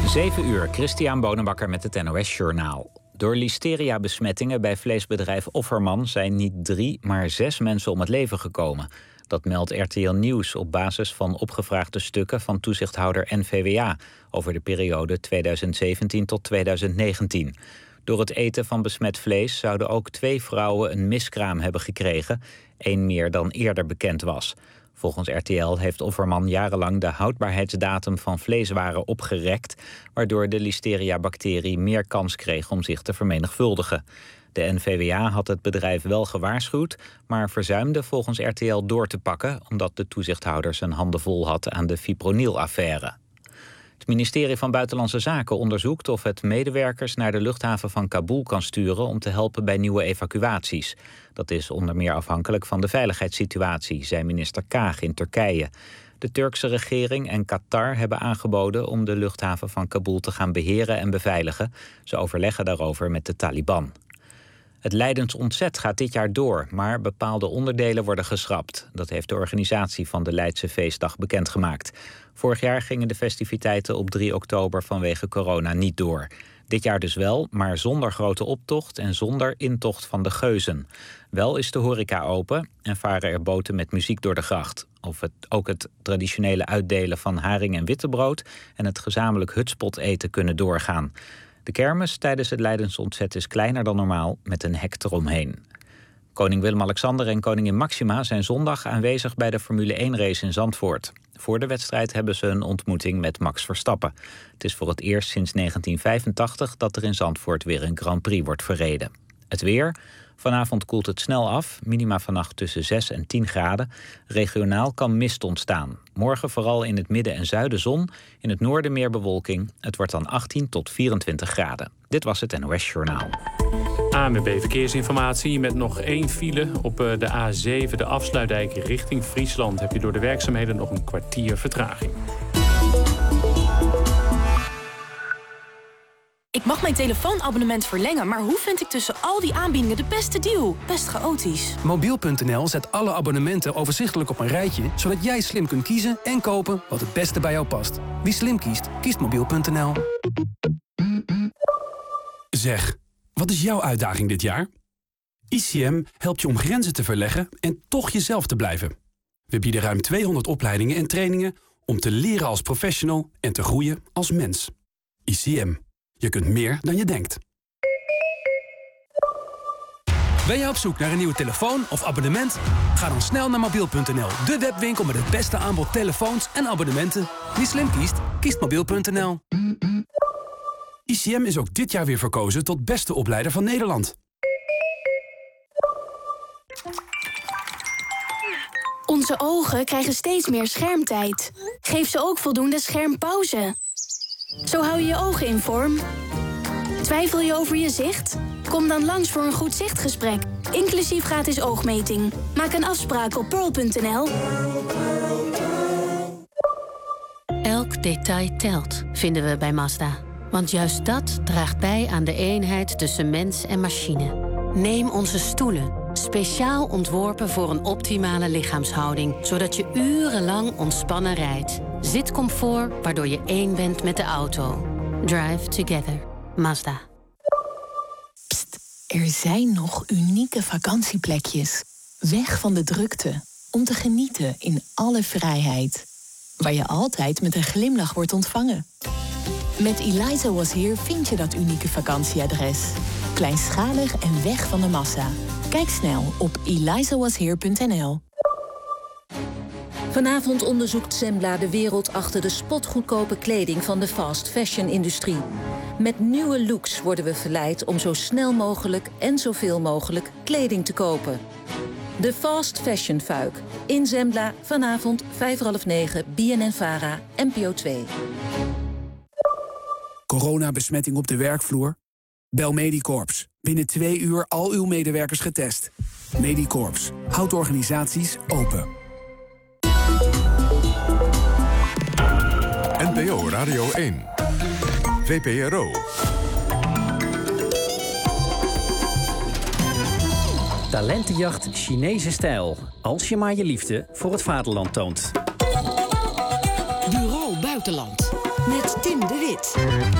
7 uur, Christian Bonenbakker met het NOS Journaal. Door listeria-besmettingen bij vleesbedrijf Offerman zijn niet 3, maar 6 mensen om het leven gekomen. Dat meldt RTL Nieuws op basis van opgevraagde stukken van toezichthouder NVWA over de periode 2017 tot 2019. Door het eten van besmet vlees zouden ook 2 vrouwen een miskraam hebben gekregen, 1 meer dan eerder bekend was. Volgens RTL heeft Offerman jarenlang de houdbaarheidsdatum van vleeswaren opgerekt, waardoor de listeria-bacterie meer kans kreeg om zich te vermenigvuldigen. De NVWA had het bedrijf wel gewaarschuwd, maar verzuimde volgens RTL door te pakken, omdat de toezichthouder zijn handen vol had aan de fipronil-affaire. Het ministerie van Buitenlandse Zaken onderzoekt of het medewerkers naar de luchthaven van Kabul kan sturen om te helpen bij nieuwe evacuaties. Dat is onder meer afhankelijk van de veiligheidssituatie, zei minister Kaag in Turkije. De Turkse regering en Qatar hebben aangeboden om de luchthaven van Kabul te gaan beheren en beveiligen. Ze overleggen daarover met de Taliban. Het Leidens Ontzet gaat dit jaar door, maar bepaalde onderdelen worden geschrapt. Dat heeft de organisatie van de Leidse feestdag bekendgemaakt. Vorig jaar gingen de festiviteiten op 3 oktober vanwege corona niet door. Dit jaar dus wel, maar zonder grote optocht en zonder intocht van de geuzen. Wel is de horeca open en varen er boten met muziek door de gracht. Ook het traditionele uitdelen van haring en wittebrood en het gezamenlijk hutspot eten kunnen doorgaan. De kermis tijdens het Leidens Ontzet is kleiner dan normaal, met een hek eromheen. Koning Willem-Alexander en koningin Maxima zijn zondag aanwezig bij de Formule 1-race in Zandvoort. Voor de wedstrijd hebben ze een ontmoeting met Max Verstappen. Het is voor het eerst sinds 1985 dat er in Zandvoort weer een Grand Prix wordt verreden. Het weer. Vanavond koelt het snel af, minima vannacht tussen 6 en 10 graden. Regionaal kan mist ontstaan. Morgen vooral in het midden en zuiden zon, in het noorden meer bewolking. Het wordt dan 18 tot 24 graden. Dit was het NOS Journaal. ANWB Verkeersinformatie met nog 1 file op de A7, de afsluitdijk richting Friesland. Heb je door de werkzaamheden nog een kwartier vertraging. Ik mag mijn telefoonabonnement verlengen, maar hoe vind ik tussen al die aanbiedingen de beste deal? Best chaotisch. Mobiel.nl zet alle abonnementen overzichtelijk op een rijtje, zodat jij slim kunt kiezen en kopen wat het beste bij jou past. Wie slim kiest, kiest Mobiel.nl. Zeg, wat is jouw uitdaging dit jaar? ICM helpt je om grenzen te verleggen en toch jezelf te blijven. We bieden ruim 200 opleidingen en trainingen om te leren als professional en te groeien als mens. ICM. Je kunt meer dan je denkt. Ben je op zoek naar een nieuwe telefoon of abonnement? Ga dan snel naar mobiel.nl, de webwinkel met het beste aanbod telefoons en abonnementen. Wie slim kiest, kiest mobiel.nl. ICM is ook dit jaar weer verkozen tot beste opleider van Nederland. Onze ogen krijgen steeds meer schermtijd. Geef ze ook voldoende schermpauze. Zo hou je je ogen in vorm. Twijfel je over je zicht? Kom dan langs voor een goed zichtgesprek, inclusief gratis oogmeting. Maak een afspraak op pearl.nl. Elk detail telt, vinden we bij Mazda. Want juist dat draagt bij aan de eenheid tussen mens en machine. Neem onze stoelen, speciaal ontworpen voor een optimale lichaamshouding, zodat je urenlang ontspannen rijdt. Zitcomfort, waardoor je één bent met de auto. Drive together. Mazda. Pst, er zijn nog unieke vakantieplekjes. Weg van de drukte. Om te genieten in alle vrijheid. Waar je altijd met een glimlach wordt ontvangen. Met Eliza Was Here vind je dat unieke vakantieadres. Kleinschalig en weg van de massa. Kijk snel op elizawashere.nl. Vanavond onderzoekt Zembla de wereld achter de spotgoedkope kleding van de fast fashion-industrie. Met nieuwe looks worden we verleid om zo snel mogelijk en zoveel mogelijk kleding te kopen. De fast fashion fuik. In Zembla vanavond 8:30 BNN-Vara, NPO 2. Coronabesmetting op de werkvloer? Bel Medicorps. Binnen 2 uur al uw medewerkers getest. Medicorps. Houdt organisaties open. NPO Radio 1. VPRO. Talentenjacht Chinese stijl. Als je maar je liefde voor het vaderland toont. Bureau Buitenland. Met Tim de Wit. Spits.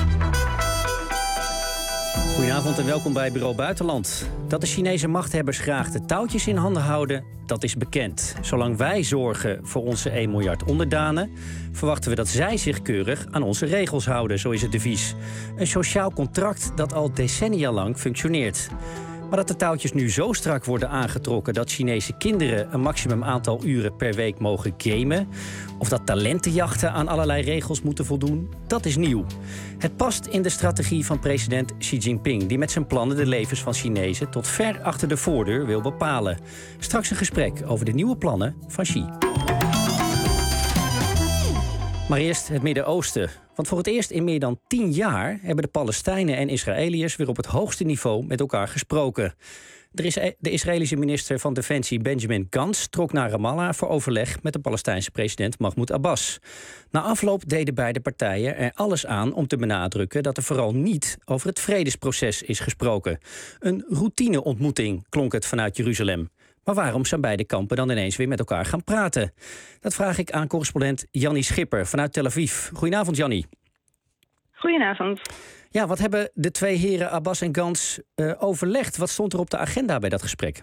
Goedenavond en welkom bij Bureau Buitenland. Dat de Chinese machthebbers graag de touwtjes in handen houden, dat is bekend. Zolang wij zorgen voor onze 1 miljard onderdanen, verwachten we dat zij zich keurig aan onze regels houden, zo is het devies. Een sociaal contract dat al decennia lang functioneert. Maar dat de touwtjes nu zo strak worden aangetrokken dat Chinese kinderen een maximum aantal uren per week mogen gamen, of dat talentenjachten aan allerlei regels moeten voldoen, dat is nieuw. Het past in de strategie van president Xi Jinping, die met zijn plannen de levens van Chinezen tot ver achter de voordeur wil bepalen. Straks een gesprek over de nieuwe plannen van Xi. Maar eerst het Midden-Oosten. Want voor het eerst in meer dan 10 jaar hebben de Palestijnen en Israëliërs weer op het hoogste niveau met elkaar gesproken. De Israëlische minister van Defensie Benjamin Gantz trok naar Ramallah voor overleg met de Palestijnse president Mahmoud Abbas. Na afloop deden beide partijen er alles aan om te benadrukken dat er vooral niet over het vredesproces is gesproken. Een routineontmoeting klonk het vanuit Jeruzalem. Maar waarom zijn beide kampen dan ineens weer met elkaar gaan praten? Dat vraag ik aan correspondent Jannie Schipper vanuit Tel Aviv. Goedenavond, Jannie. Goedenavond. Ja, wat hebben de twee heren Abbas en Gantz overlegd? Wat stond er op de agenda bij dat gesprek?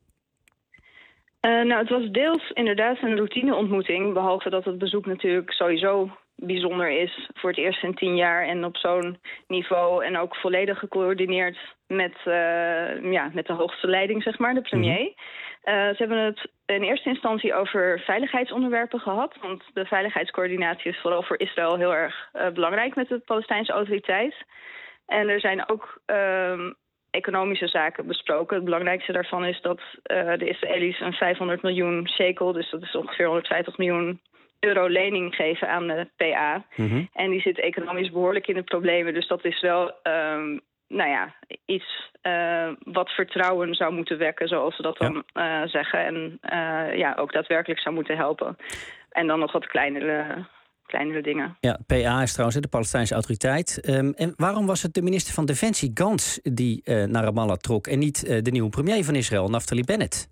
Het was deels inderdaad een routineontmoeting, behalve dat het bezoek natuurlijk sowieso bijzonder is voor het eerst in 10 jaar en op zo'n niveau en ook volledig gecoördineerd met de hoogste leiding, zeg maar, de premier. Ze hebben het in eerste instantie over veiligheidsonderwerpen gehad, want de veiligheidscoördinatie is vooral voor Israël heel erg belangrijk met de Palestijnse autoriteit. En er zijn ook economische zaken besproken. Het belangrijkste daarvan is dat de Israëli's een 500 miljoen shekel, dus dat is ongeveer 150 miljoen euro lening geven aan de PA. En die zit economisch behoorlijk in de problemen. Dus dat is wel iets wat vertrouwen zou moeten wekken, zoals ze dat dan zeggen. En ook daadwerkelijk zou moeten helpen. En dan nog wat kleinere dingen. Ja, PA is trouwens de Palestijnse autoriteit. En waarom was het de minister van Defensie, Gantz, die naar Ramallah trok en niet de nieuwe premier van Israël, Naftali Bennett?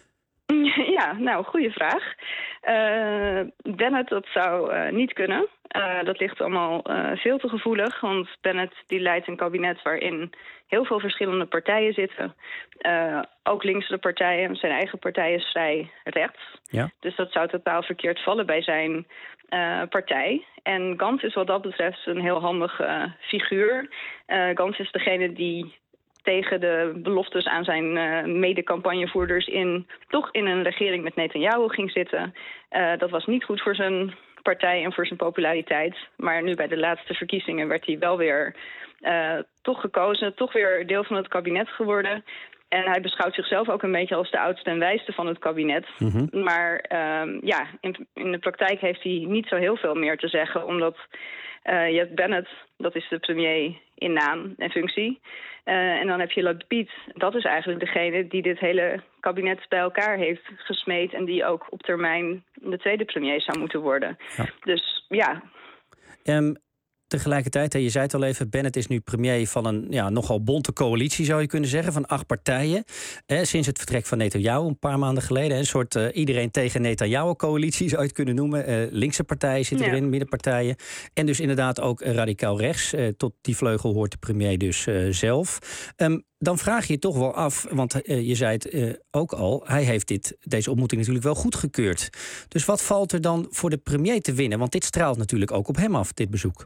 Ja, goede vraag. Bennett, dat zou niet kunnen. Dat ligt allemaal veel te gevoelig, want Bennett die leidt een kabinet waarin heel veel verschillende partijen zitten. Ook linkse partijen, zijn eigen partij is vrij rechts. Ja. Dus dat zou totaal verkeerd vallen bij zijn partij. En Gantz is wat dat betreft een heel handige figuur. Gantz is degene die tegen de beloftes aan zijn mede-campagnevoerders toch in een regering met Netanyahu ging zitten. Dat was niet goed voor zijn partij en voor zijn populariteit. Maar nu bij de laatste verkiezingen werd hij wel weer toch gekozen, toch weer deel van het kabinet geworden. En hij beschouwt zichzelf ook een beetje als de oudste en wijste van het kabinet. Maar in de praktijk heeft hij niet zo heel veel meer te zeggen, omdat je hebt Bennett, dat is de premier in naam en functie. En dan heb je Lapid, dat is eigenlijk degene die dit hele kabinet bij elkaar heeft gesmeed en die ook op termijn de tweede premier zou moeten worden. Ja. Dus ja. Tegelijkertijd, je zei het al even, Bennett is nu premier van een nogal bonte coalitie, zou je kunnen zeggen, van 8 partijen. Sinds het vertrek van Netanyahu een paar maanden geleden. Een soort iedereen tegen Netanyahu-coalitie, zou je het kunnen noemen. Linkse partijen zitten erin, middenpartijen. En dus inderdaad ook radicaal rechts. Tot die vleugel hoort de premier dus zelf. Dan vraag je je toch wel af, want je zei het ook al, hij heeft deze ontmoeting natuurlijk wel goedgekeurd. Dus wat valt er dan voor de premier te winnen? Want dit straalt natuurlijk ook op hem af, dit bezoek.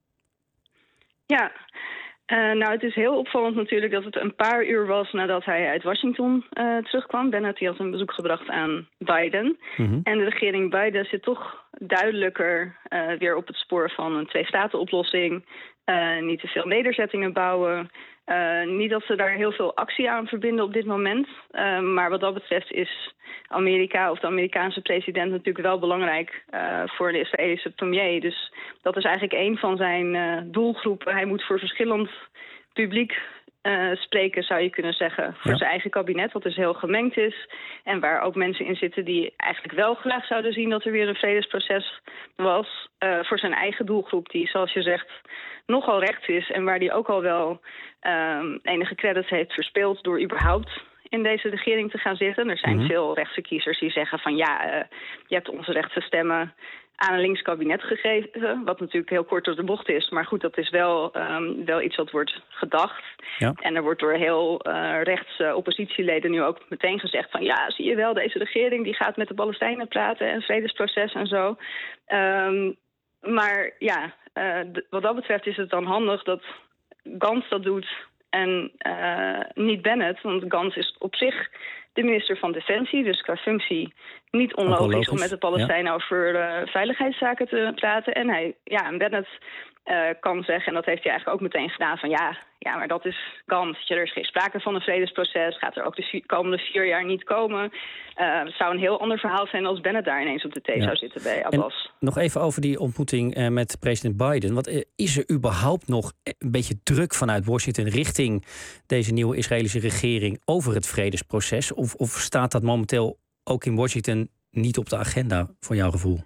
Ja, het is heel opvallend natuurlijk dat het een paar uur was nadat hij uit Washington terugkwam. Bennett had een bezoek gebracht aan Biden. En de regering Biden zit toch duidelijker weer op het spoor van een 2-staten-oplossing. Niet te veel nederzettingen bouwen. Niet dat ze daar heel veel actie aan verbinden op dit moment. Maar wat dat betreft is Amerika of de Amerikaanse president natuurlijk wel belangrijk voor de Israëlische premier. Dus dat is eigenlijk een van zijn doelgroepen. Hij moet voor verschillend publiek spreken, zou je kunnen zeggen. Voor zijn eigen kabinet, wat dus heel gemengd is. En waar ook mensen in zitten die eigenlijk wel graag zouden zien dat er weer een vredesproces was. Voor zijn eigen doelgroep, die, zoals je zegt, nogal rechts is. En waar die ook al wel enige credits heeft verspeeld door überhaupt in deze regering te gaan zitten. Er zijn veel rechtse kiezers die zeggen van je hebt onze rechtse stemmen aan een links kabinet gegeven, wat natuurlijk heel kort door de bocht is. Maar goed, dat is wel iets wat wordt gedacht. Ja. En er wordt door heel rechts oppositieleden nu ook meteen gezegd van ja, zie je wel, deze regering die gaat met de Palestijnen praten en vredesproces en zo. Maar ja, wat dat betreft is het dan handig dat Gantz dat doet en niet Bennett. Want Gantz is op zich de minister van Defensie, dus qua functie niet onlogisch om met de Palestijnen over veiligheidszaken te praten. En Bennett kan zeggen, en dat heeft hij eigenlijk ook meteen gedaan, van ja, maar dat is Gantz. Er is geen sprake van een vredesproces, gaat er ook de komende 4 jaar niet komen. Het zou een heel ander verhaal zijn als Bennett daar ineens op de thee zou zitten bij Abbas. En nog even over die ontmoeting met president Biden. Want is er überhaupt nog een beetje druk vanuit Washington richting deze nieuwe Israëlische regering over het vredesproces? Of staat dat momenteel ook in Washington niet op de agenda, voor jouw gevoel?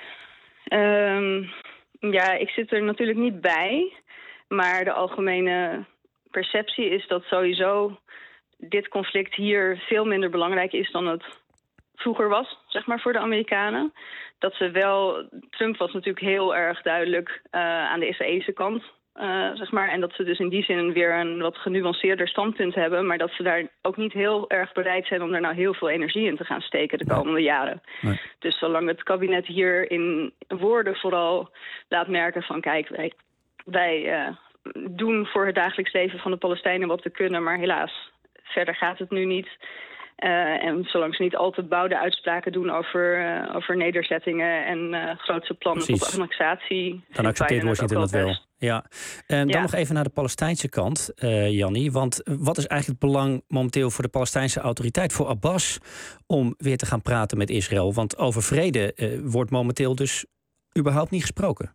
Ja, ik zit er natuurlijk niet bij. Maar de algemene perceptie is dat sowieso dit conflict hier veel minder belangrijk is dan het vroeger was, zeg maar, voor de Amerikanen. Dat ze wel, Trump was natuurlijk heel erg duidelijk aan de Israëlische kant, zeg maar. En dat ze dus in die zin weer een wat genuanceerder standpunt hebben. Maar dat ze daar ook niet heel erg bereid zijn om er nou heel veel energie in te gaan steken de komende jaren. Nee. Dus zolang het kabinet hier in woorden vooral laat merken van kijk, wij doen voor het dagelijks leven van de Palestijnen wat we kunnen, maar helaas, verder gaat het nu niet. En zolang ze niet al te bouwde uitspraken doen over nederzettingen en grootse plannen tot annexatie. Dan accepteert Washington dat wel. Ja. Dan nog even naar de Palestijnse kant, Jannie. Want wat is eigenlijk het belang momenteel voor de Palestijnse autoriteit, voor Abbas, om weer te gaan praten met Israël? Want over vrede wordt momenteel dus überhaupt niet gesproken.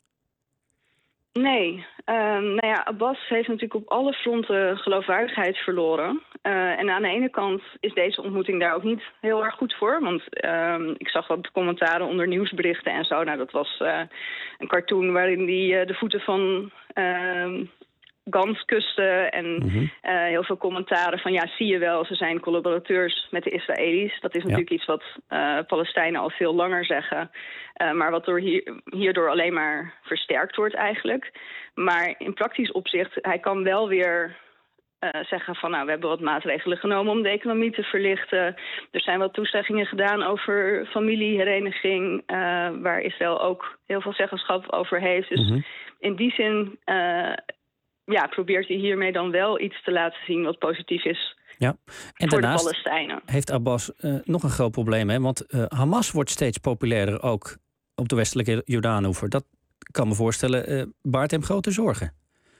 Nee. Abbas heeft natuurlijk op alle fronten geloofwaardigheid verloren. En aan de ene kant is deze ontmoeting daar ook niet heel erg goed voor. Want ik zag wat commentaren onder nieuwsberichten en zo. Nou, dat was een cartoon waarin hij de voeten van Gantz kuste. En heel veel commentaren van ja, zie je wel, ze zijn collaborateurs met de Israëli's. Dat is natuurlijk iets wat Palestijnen al veel langer zeggen. Maar wat hierdoor alleen maar versterkt wordt eigenlijk. Maar in praktisch opzicht, hij kan wel weer zeggen van nou, we hebben wat maatregelen genomen om de economie te verlichten. Er zijn wat toezeggingen gedaan over familiehereniging, waar Israël ook heel veel zeggenschap over heeft. Dus in die zin probeert hij hiermee dan wel iets te laten zien wat positief is. Ja. En voor daarnaast de Palestijnen heeft Abbas nog een groot probleem, hè? Want Hamas wordt steeds populairder ook op de westelijke Jordaanoever. Dat kan me voorstellen, baart hem grote zorgen.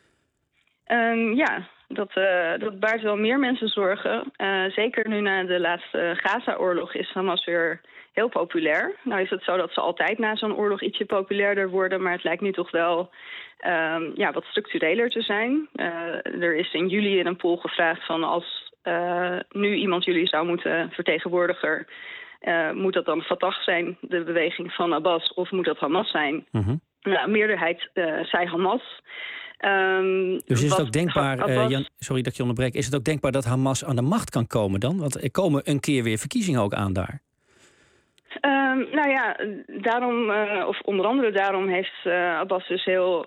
Dat baart wel meer mensen zorgen. Zeker nu na de laatste Gaza-oorlog is Hamas weer heel populair. Nou is het zo dat ze altijd na zo'n oorlog ietsje populairder worden, maar het lijkt nu toch wel wat structureler te zijn. Er is in juli in een poll gevraagd van als nu iemand jullie zou moeten vertegenwoordigen, moet dat dan Fatah zijn, de beweging van Abbas, of moet dat Hamas zijn? Nou, meerderheid zei Hamas. Dus is het ook denkbaar, sorry dat ik je onderbreek, is het ook denkbaar dat Hamas aan de macht kan komen dan? Want er komen een keer weer verkiezingen ook aan daar. Daarom, of onder andere daarom heeft Abbas dus heel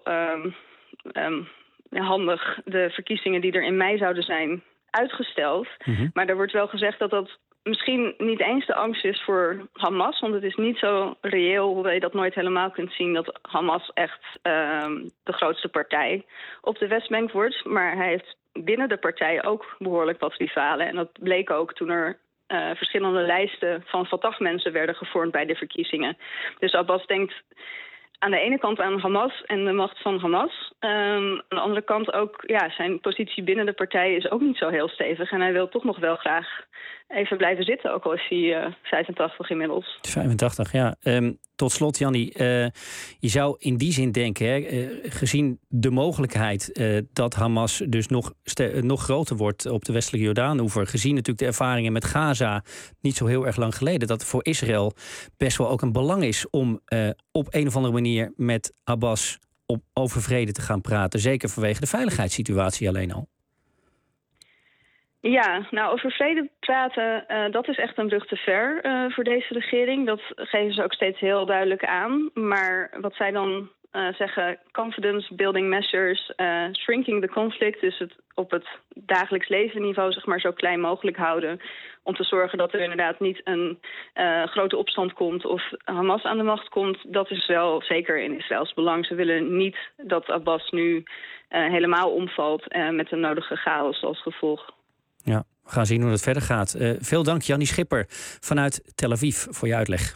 handig de verkiezingen die er in mei zouden zijn uitgesteld. Maar er wordt wel gezegd dat dat misschien niet eens de angst is voor Hamas, want het is niet zo reëel, hoewel je dat nooit helemaal kunt zien, dat Hamas echt de grootste partij op de Westbank wordt. Maar hij heeft binnen de partij ook behoorlijk wat rivalen. En dat bleek ook toen er verschillende lijsten van Fatah-mensen werden gevormd bij de verkiezingen. Dus Abbas denkt aan de ene kant aan Hamas en de macht van Hamas. Aan de andere kant ook, zijn positie binnen de partij is ook niet zo heel stevig. En hij wil toch nog wel graag even blijven zitten, ook al is hij 85 inmiddels. 85, ja. Tot slot, Jannie, je zou in die zin denken, gezien de mogelijkheid dat Hamas dus nog groter wordt op de westelijke Jordaanoever, gezien natuurlijk de ervaringen met Gaza niet zo heel erg lang geleden, dat het voor Israël best wel ook een belang is om op een of andere manier met Abbas over vrede te gaan praten. Zeker vanwege de veiligheidssituatie alleen al. Ja, nou over vrede praten, dat is echt een brug te ver voor deze regering. Dat geven ze ook steeds heel duidelijk aan. Maar wat zij dan zeggen, confidence building measures, shrinking the conflict, dus het op het dagelijks leven niveau zeg maar zo klein mogelijk houden, om te zorgen dat er inderdaad niet een grote opstand komt of Hamas aan de macht komt. Dat is wel zeker in Israëls belang. Ze willen niet dat Abbas nu helemaal omvalt met de nodige chaos als gevolg. Ja, we gaan zien hoe het verder gaat. Veel dank, Jannie Schipper vanuit Tel Aviv voor je uitleg.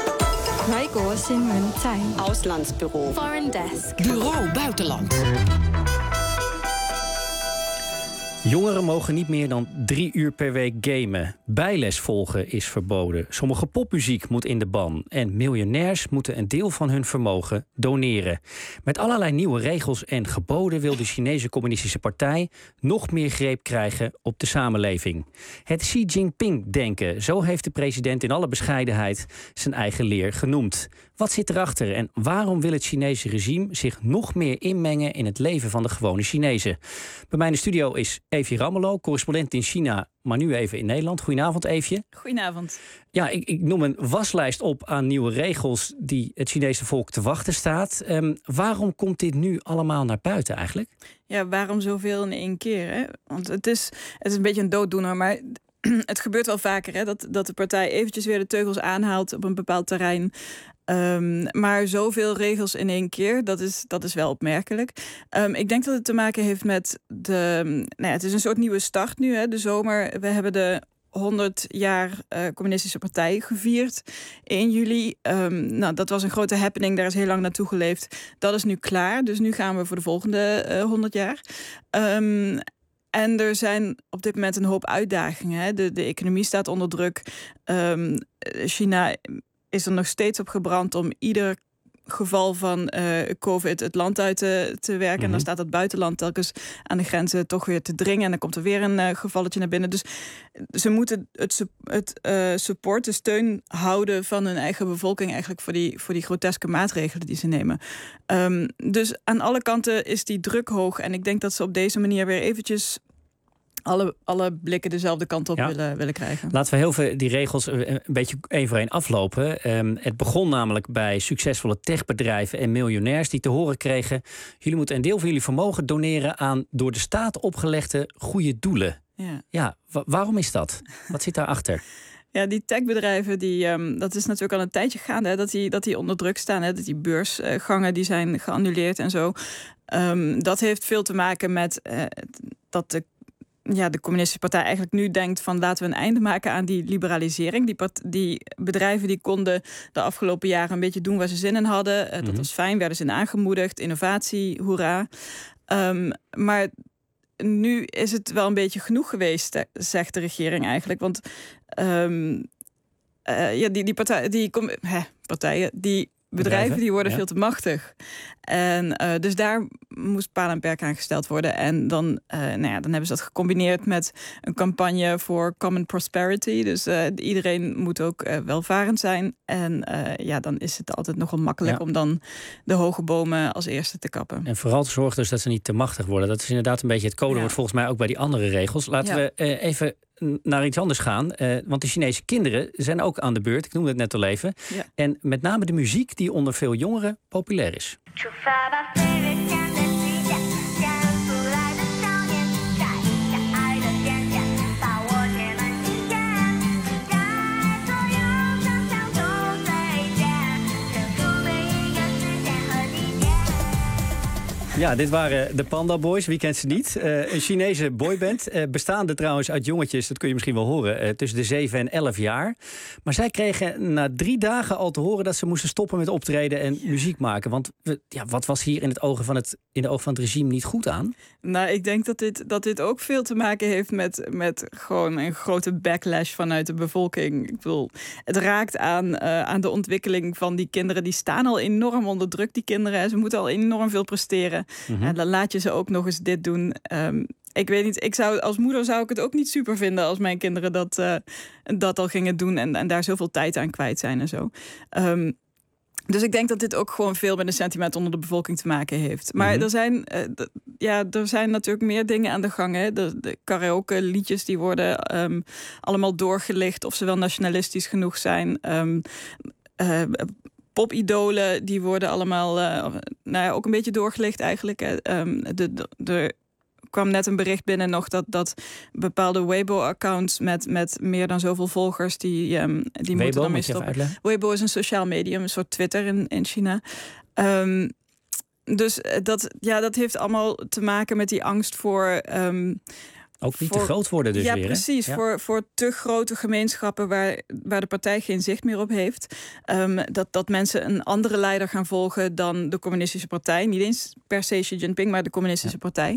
Auslandsbureau. Foreign Desk. Bureau Buitenland. Jongeren mogen niet meer dan 3 uur per week gamen. Bijles volgen is verboden. Sommige popmuziek moet in de ban. En miljonairs moeten een deel van hun vermogen doneren. Met allerlei nieuwe regels en geboden wil de Chinese Communistische Partij nog meer greep krijgen op de samenleving. Het Xi Jinping-denken, zo heeft de president in alle bescheidenheid zijn eigen leer genoemd. Wat zit erachter en waarom wil het Chinese regime zich nog meer inmengen in het leven van de gewone Chinezen? Bij mij in de studio is Eefje Rammelo, correspondent in China, maar nu even in Nederland. Goedenavond, Eefje. Goedenavond. Ja, ik noem een waslijst op aan nieuwe regels die het Chinese volk te wachten staat. Waarom komt dit nu allemaal naar buiten eigenlijk? Ja, waarom zoveel in één keer? Hè? Want het is een beetje een dooddoener, maar het gebeurt wel vaker, hè, dat de partij eventjes weer de teugels aanhaalt op een bepaald terrein. Maar zoveel regels in één keer, dat is wel opmerkelijk. Ik denk dat het te maken heeft met het is een soort nieuwe start nu, hè, de zomer. We hebben de 100 jaar Communistische Partij gevierd. 1 juli. Dat was een grote happening. Daar is heel lang naartoe geleefd. Dat is nu klaar. Dus nu gaan we voor de volgende 100 jaar. En er zijn op dit moment een hoop uitdagingen. Hè. De economie staat onder druk. China is er nog steeds op gebrand om ieder geval van COVID het land uit te werken. Mm-hmm. En dan staat het buitenland telkens aan de grenzen toch weer te dringen. En dan komt er weer een gevalletje naar binnen. Dus ze moeten het support, de steun houden van hun eigen bevolking eigenlijk voor die groteske maatregelen die ze nemen. Dus aan alle kanten is die druk hoog. En ik denk dat ze op deze manier weer eventjes alle blikken dezelfde kant op willen krijgen. Laten we heel veel die regels een beetje één voor één aflopen. Het begon namelijk bij succesvolle techbedrijven en miljonairs die te horen kregen: jullie moeten een deel van jullie vermogen doneren aan door de staat opgelegde goede doelen. Ja, waarom is dat? Wat zit daarachter? Ja, die techbedrijven, dat is natuurlijk al een tijdje gaande, hè, dat die onder druk staan. Hè, dat die beursgangen die zijn geannuleerd en zo. Dat heeft veel te maken met dat de Communistische Partij eigenlijk nu denkt van laten we een einde maken aan die liberalisering. Die bedrijven die konden de afgelopen jaren een beetje doen waar ze zin in hadden. Dat was fijn, werden ze in aangemoedigd. Innovatie, hoera. Maar nu is het wel een beetje genoeg geweest, zegt de regering eigenlijk. Want die bedrijven die worden veel te machtig. En dus daar moest paal en perk aan gesteld worden. En dan hebben ze dat gecombineerd met een campagne voor common prosperity. Dus iedereen moet ook welvarend zijn. En dan is het altijd nogal makkelijk om dan de hoge bomen als eerste te kappen. En vooral te zorgen dus dat ze niet te machtig worden. Dat is inderdaad een beetje het codewoord volgens mij ook bij die andere regels. Laten we even naar iets anders gaan. Want de Chinese kinderen zijn ook aan de beurt. Ik noemde het net al even. Ja. En met name de muziek die onder veel jongeren populair is. Ja, dit waren de Panda Boys, wie kent ze niet? Een Chinese boyband, bestaande trouwens uit jongetjes, dat kun je misschien wel horen, tussen de 7 en 11 jaar. Maar zij kregen na 3 dagen al te horen dat ze moesten stoppen met optreden en muziek maken. Want wat was hier in de ogen van het regime niet goed aan? Nou, ik denk dat dit ook veel te maken heeft met gewoon een grote backlash vanuit de bevolking. Ik bedoel, het raakt aan de ontwikkeling van die kinderen. Die staan al enorm onder druk, die kinderen. Ze moeten al enorm veel presteren. Mm-hmm. En dan laat je ze ook nog eens dit doen. Ik weet niet, als moeder zou ik het ook niet super vinden als mijn kinderen dat al gingen doen en daar zoveel tijd aan kwijt zijn en zo. Dus ik denk dat dit ook gewoon veel met een sentiment onder de bevolking te maken heeft. Maar er zijn natuurlijk meer dingen aan de gang. Hè. De karaoke liedjes die worden allemaal doorgelicht of ze wel nationalistisch genoeg zijn. Popidolen die worden allemaal ook een beetje doorgelicht eigenlijk. Er kwam net een bericht binnen nog dat bepaalde Weibo-accounts met meer dan zoveel volgers die moeten dan mee stoppen. Weibo is een sociaal medium, een soort Twitter in China. Dus dat heeft allemaal te maken met die angst voor ook niet te groot worden dus weer. Ja, precies. Voor te grote gemeenschappen waar de partij geen zicht meer op heeft. Dat mensen een andere leider gaan volgen dan de communistische partij. Niet eens per se Xi Jinping, maar de communistische partij.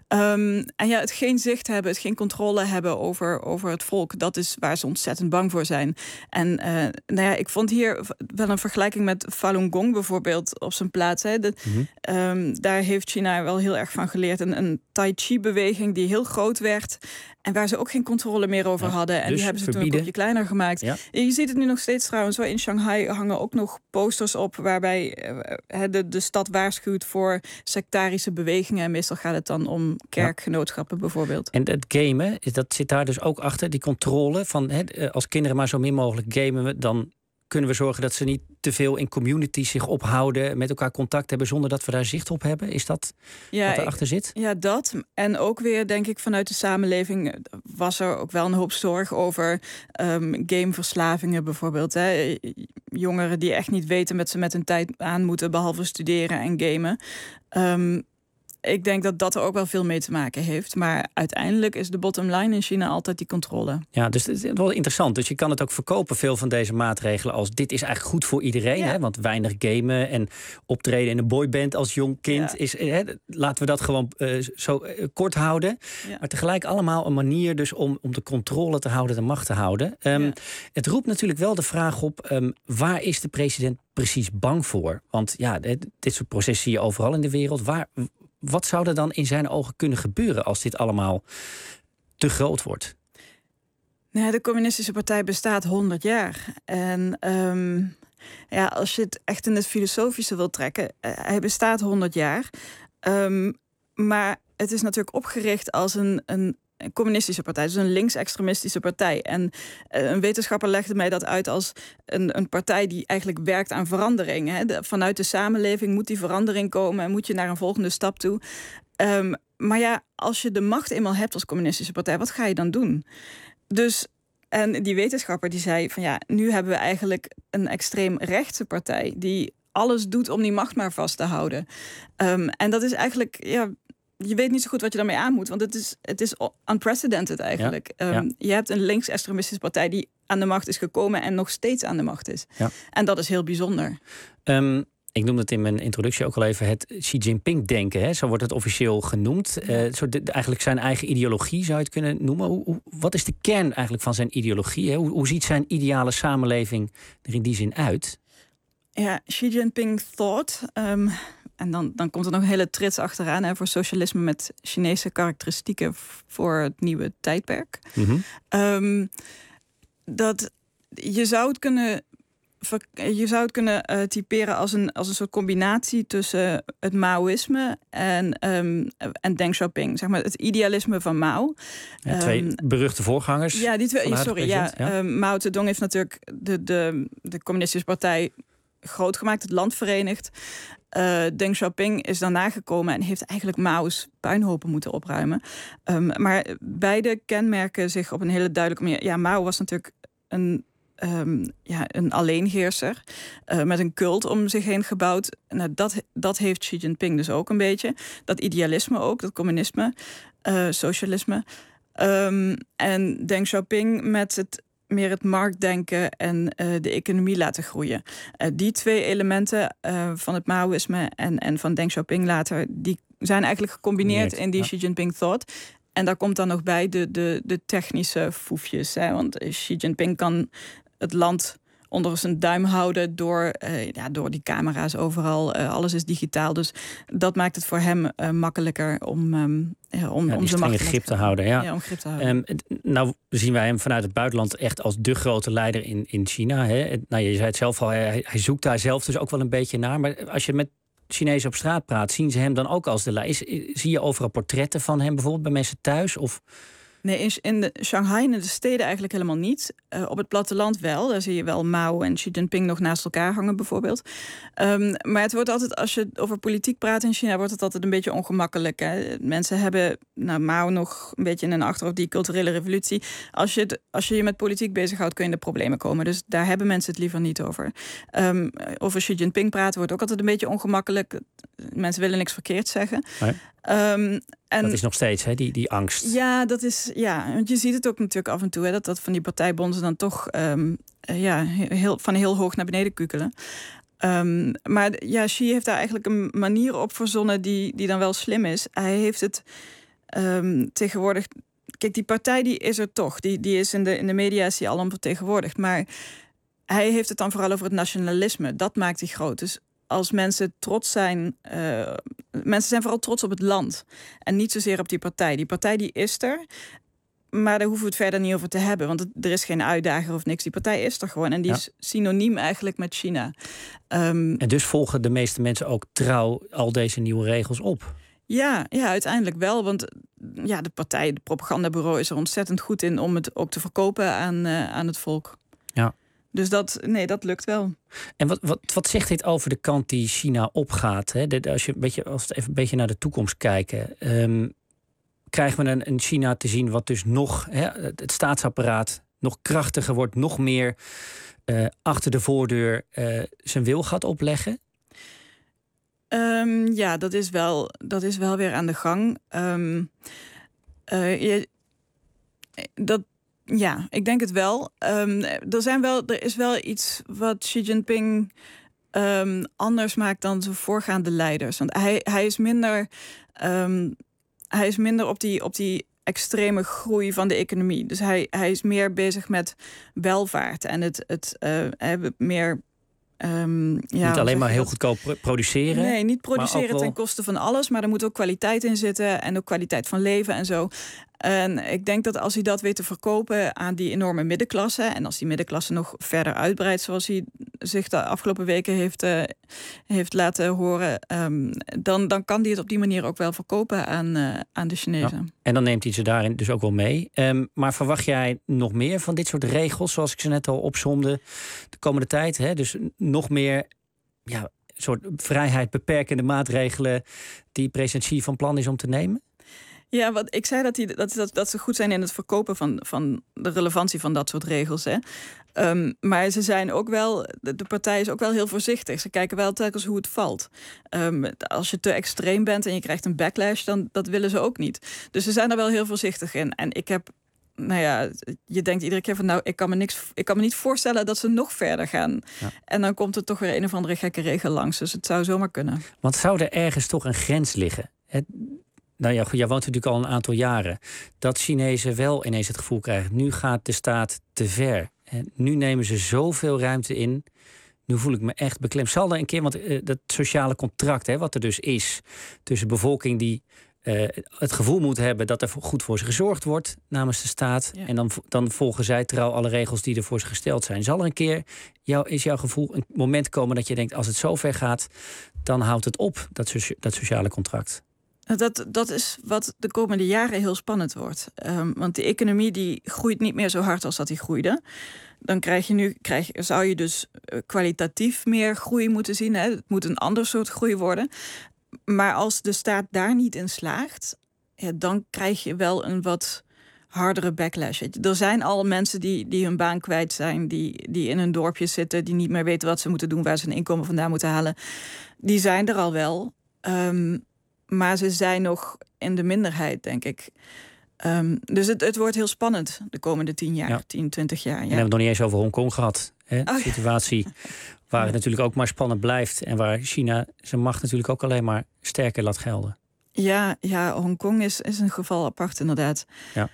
Het geen zicht hebben, het geen controle hebben over het volk. Dat is waar ze ontzettend bang voor zijn. En ik vond hier wel een vergelijking met Falun Gong bijvoorbeeld op zijn plaats. Hè. Daar heeft China wel heel erg van geleerd. Een Tai Chi-beweging die heel groot werd en waar ze ook geen controle meer over hadden. En dus die hebben ze toen een kopje kleiner gemaakt. Ja. Je ziet het nu nog steeds trouwens. In Shanghai hangen ook nog posters op waarbij de stad waarschuwt voor sectarische bewegingen. En meestal gaat het dan om kerkgenootschappen bijvoorbeeld. En het gamen, dat zit daar dus ook achter. Die controle van als kinderen maar zo min mogelijk gamen, dan kunnen we zorgen dat ze niet te veel in communities zich ophouden, met elkaar contact hebben zonder dat we daar zicht op hebben? Is dat wat erachter zit? Ja, dat. En ook weer, denk ik, vanuit de samenleving was er ook wel een hoop zorg over gameverslavingen bijvoorbeeld. Hè. Jongeren die echt niet weten wat ze met hun tijd aan moeten, behalve studeren en gamen. Ik denk dat dat er ook wel veel mee te maken heeft. Maar uiteindelijk is de bottom line in China altijd die controle. Ja, dus het is wel interessant. Dus je kan het ook verkopen, veel van deze maatregelen, als dit is eigenlijk goed voor iedereen. Ja. Hè? Want weinig gamen en optreden in een boyband als jong kind is. Laten we dat gewoon zo kort houden. Ja. Maar tegelijk allemaal een manier dus om de controle te houden, de macht te houden. Het roept natuurlijk wel de vraag op, waar is de president precies bang voor? Want dit soort processen zie je overal in de wereld. Wat zou er dan in zijn ogen kunnen gebeuren als dit allemaal te groot wordt? De communistische partij bestaat 100 jaar. En als je het echt in het filosofische wil trekken, hij bestaat 100 jaar. Maar het is natuurlijk opgericht als een communistische partij, dus een links-extremistische partij. En een wetenschapper legde mij dat uit als een partij die eigenlijk werkt aan verandering. Hè. Vanuit de samenleving moet die verandering komen en moet je naar een volgende stap toe. Maar als je de macht eenmaal hebt als communistische partij, wat ga je dan doen? Dus, en die wetenschapper die zei van nu hebben we eigenlijk een extreem rechtse partij die alles doet om die macht maar vast te houden. En dat is eigenlijk, je weet niet zo goed wat je daarmee aan moet, want het is unprecedented eigenlijk. Je hebt een links-extremistische partij die aan de macht is gekomen en nog steeds aan de macht is. Ja. En dat is heel bijzonder. Ik noemde het in mijn introductie ook al even het Xi Jinping-denken. Hè? Zo wordt het officieel genoemd. Eigenlijk zijn eigen ideologie zou je het kunnen noemen. Wat is de kern eigenlijk van zijn ideologie? Hè? Hoe ziet zijn ideale samenleving er in die zin uit? Ja, Xi Jinping thought. En dan komt er nog een hele trits achteraan voor socialisme met Chinese karakteristieken voor het nieuwe tijdperk. Dat je zou het kunnen typeren als een soort combinatie tussen het Maoïsme en Deng Xiaoping. Zeg maar het idealisme van Mao. Twee beruchte voorgangers. Ja, die twee. Mao Zedong heeft natuurlijk de communistische partij groot gemaakt, het land verenigd. Deng Xiaoping is daarna gekomen en heeft eigenlijk Mao's puinhopen moeten opruimen. Maar beide kenmerken zich op een hele duidelijke manier. Ja, Mao was natuurlijk een alleenheerser met een cult om zich heen gebouwd. Nou, dat heeft Xi Jinping dus ook een beetje. Dat idealisme ook, dat communisme, socialisme. En Deng Xiaoping met meer het marktdenken en de economie laten groeien. Die twee elementen van het Maoïsme en van Deng Xiaoping later, die zijn eigenlijk gecombineerd in die Xi Jinping thought. En daar komt dan nog bij de technische foefjes. Hè? Want Xi Jinping kan het land onder zijn duim houden door die camera's overal. Alles is digitaal, dus dat maakt het voor hem makkelijker om zijn macht grip te houden. Ja, om grip te houden. Nou zien wij hem vanuit het buitenland echt als de grote leider in China. Hè? Nou, je zei het zelf al, hij zoekt daar zelf dus ook wel een beetje naar. Maar als je met Chinezen op straat praat, zien ze hem dan ook als de leider? Zie je overal portretten van hem bijvoorbeeld bij mensen thuis? Of... Nee, in Shanghai en de steden eigenlijk helemaal niet. Op het platteland wel. Daar zie je wel Mao en Xi Jinping nog naast elkaar hangen bijvoorbeeld. Maar het wordt altijd, als je over politiek praat in China, wordt het altijd een beetje ongemakkelijk. Hè? Mensen hebben Mao nog een beetje in hun achterhoofd, die culturele revolutie. Als je met politiek bezighoudt, kun je in de problemen komen. Dus daar hebben mensen het liever niet over. Over Xi Jinping praten wordt ook altijd een beetje ongemakkelijk. Mensen willen niks verkeerd zeggen. Nee. En dat is nog steeds, hè, die angst. Ja, dat is, want je ziet het ook natuurlijk af en toe, hè, dat van die partijbonden dan toch van heel hoog naar beneden kukelen. Maar Xi heeft daar eigenlijk een manier op verzonnen die dan wel slim is. Hij heeft het tegenwoordig. Kijk, die partij die is er toch. Die is in de media is die al vertegenwoordigd. Maar hij heeft het dan vooral over het nationalisme. Dat maakt hij groot. Dus als mensen trots zijn, mensen zijn vooral trots op het land en niet zozeer op die partij. Die partij die is er, maar daar hoeven we het verder niet over te hebben, want er is geen uitdager of niks. Die partij is er gewoon en die is synoniem eigenlijk met China. En dus volgen de meeste mensen ook trouw al deze nieuwe regels op? Ja, uiteindelijk wel, want de partij, het propagandabureau is er ontzettend goed in om het ook te verkopen aan het volk. Ja. Dus dat lukt wel. En wat zegt dit over de kant die China opgaat? Hè? Als we even een beetje naar de toekomst kijken, krijgen we een China te zien wat dus nog, het staatsapparaat nog krachtiger wordt, nog meer achter de voordeur zijn wil gaat opleggen? Dat is wel weer aan de gang. Ja, ik denk het wel. Er is wel iets wat Xi Jinping anders maakt dan zijn voorgaande leiders. Want hij is minder op die extreme groei van de economie. Dus hij is meer bezig met welvaart en het meer. Niet alleen maar heel goedkoop produceren. Nee, niet produceren ten koste van alles. Maar er moet ook kwaliteit in zitten. En ook kwaliteit van leven en zo. En ik denk dat als hij dat weet te verkopen aan die enorme middenklasse, en als die middenklasse nog verder uitbreidt, zoals hij zich de afgelopen weken heeft laten horen, dan kan hij het op die manier ook wel verkopen aan de Chinezen. Ja. En dan neemt hij ze daarin dus ook wel mee. Maar verwacht jij nog meer van dit soort regels, zoals ik ze net al opsomde, de komende tijd? Hè? Dus nog meer soort vrijheid beperkende maatregelen die president Xi van plan is om te nemen? Ja, wat ik zei dat ze goed zijn in het verkopen van de relevantie van dat soort regels. Hè. Maar ze zijn ook wel, de partij is ook wel heel voorzichtig. Ze kijken wel telkens hoe het valt. Als je te extreem bent en je krijgt een backlash, dan dat willen ze ook niet. Dus ze zijn er wel heel voorzichtig in. En ik heb, je denkt iedere keer van ik kan me niet voorstellen dat ze nog verder gaan. Ja. En dan komt er toch weer een of andere gekke regel langs. Dus het zou zomaar kunnen. Want zou er ergens toch een grens liggen? Nou ja, jij woont natuurlijk al een aantal jaren. Dat Chinezen wel ineens het gevoel krijgen, nu gaat de staat te ver. En nu nemen ze zoveel ruimte in. Nu voel ik me echt beklemd. Zal er een keer, want dat sociale contract, wat er dus is tussen bevolking die het gevoel moet hebben dat er goed voor ze gezorgd wordt namens de staat. Ja. En dan volgen zij trouw alle regels die er voor ze gesteld zijn. Zal er een keer, is jouw gevoel, een moment komen dat je denkt, als het zo ver gaat, dan houdt het op, dat sociale contract? Dat is wat de komende jaren heel spannend wordt. Want de economie die groeit niet meer zo hard als dat die groeide. Dan zou je dus kwalitatief meer groei moeten zien. Hè? Het moet een ander soort groei worden. Maar als de staat daar niet in slaagt, dan krijg je wel een wat hardere backlash. Er zijn al mensen die hun baan kwijt zijn, die in een dorpje zitten, die niet meer weten wat ze moeten doen, waar ze hun inkomen vandaan moeten halen. Die zijn er al wel. Maar ze zijn nog in de minderheid, denk ik. Dus het wordt heel spannend de komende 10 jaar, 10, 20 jaar. Ja. En we hebben het nog niet eens over Hongkong gehad. Hè? De situatie waar het natuurlijk ook maar spannend blijft. En waar China zijn macht natuurlijk ook alleen maar sterker laat gelden. Ja, Hongkong is een geval apart inderdaad. Ja.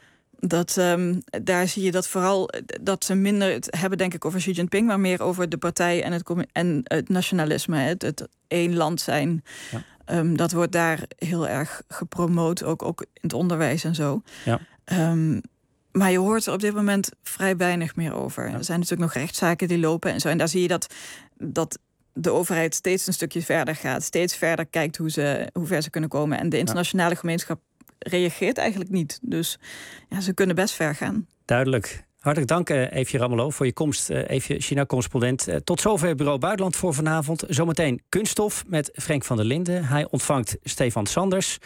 Daar zie je dat vooral dat ze minder het hebben, denk ik, over Xi Jinping, maar meer over de partij en het nationalisme, het één land zijn. Ja. Dat wordt daar heel erg gepromoot, ook in het onderwijs en zo. Ja. Maar je hoort er op dit moment vrij weinig meer over. Ja. Er zijn natuurlijk nog rechtszaken die lopen en zo. En daar zie je dat de overheid steeds een stukje verder gaat. Steeds verder kijkt hoe ver ze kunnen komen. En de internationale gemeenschap reageert eigenlijk niet. Dus ja, ze kunnen best ver gaan. Duidelijk. Hartelijk dank, Eefje Ramelow, voor je komst. Eefje, China-correspondent. Tot zover Bureau Buitenland voor vanavond. Zometeen Kunststof met Frank van der Linden. Hij ontvangt Stefan Sanders.